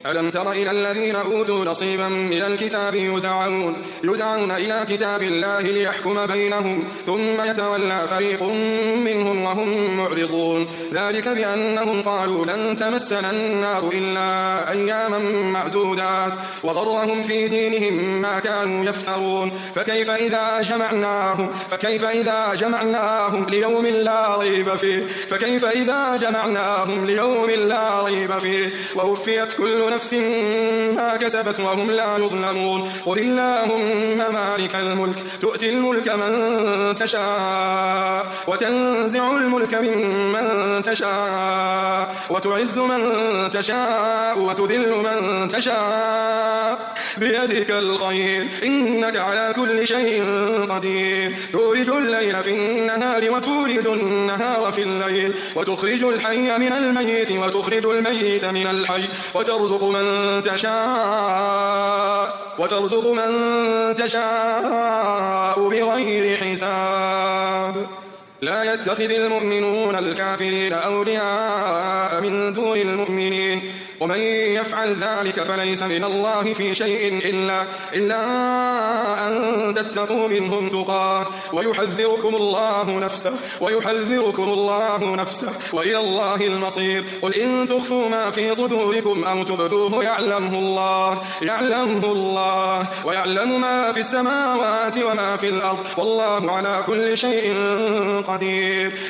ألم تر إلى الذين أوتوا نصيبا من الكتاب يدعون إلى كتاب الله ليحكم بينهم ثم يتولى فريق منهم وهم معرضون ذلك بأنهم قالوا لن تمسنا النار إلا أياما معدودات وغرهم في دينهم ما كانوا يفترون فكيف إذا جمعناهم ليوم لا ريب فيه ووفيت كل نفس ما كسبت وهم لا يظلمون قل اللهم مالك الملك تؤتي الملك من تشاء وتنزع الملك ممن تشاء وتعز من تشاء وتذل من تشاء بيدك الخير إنك على كل شيء قدير تولج الليل في النهار وتولج النهار في الليل وتخرج الحي من الميت وتخرج الميت من الحي وترزق من تشاء بغير حساب لا يتخذ المؤمنون الكافرين أولياء من دون المؤمنين ومن يفعل ذلك فليس من الله في شيء إلا أن تتقوا منهم تقاه ويحذركم الله نفسه وإلى الله المصير قل إن تخفوا ما في صدوركم أو تبدوه يعلمه الله ويعلم ما في السماوات وما في الأرض والله على كل شيء قدير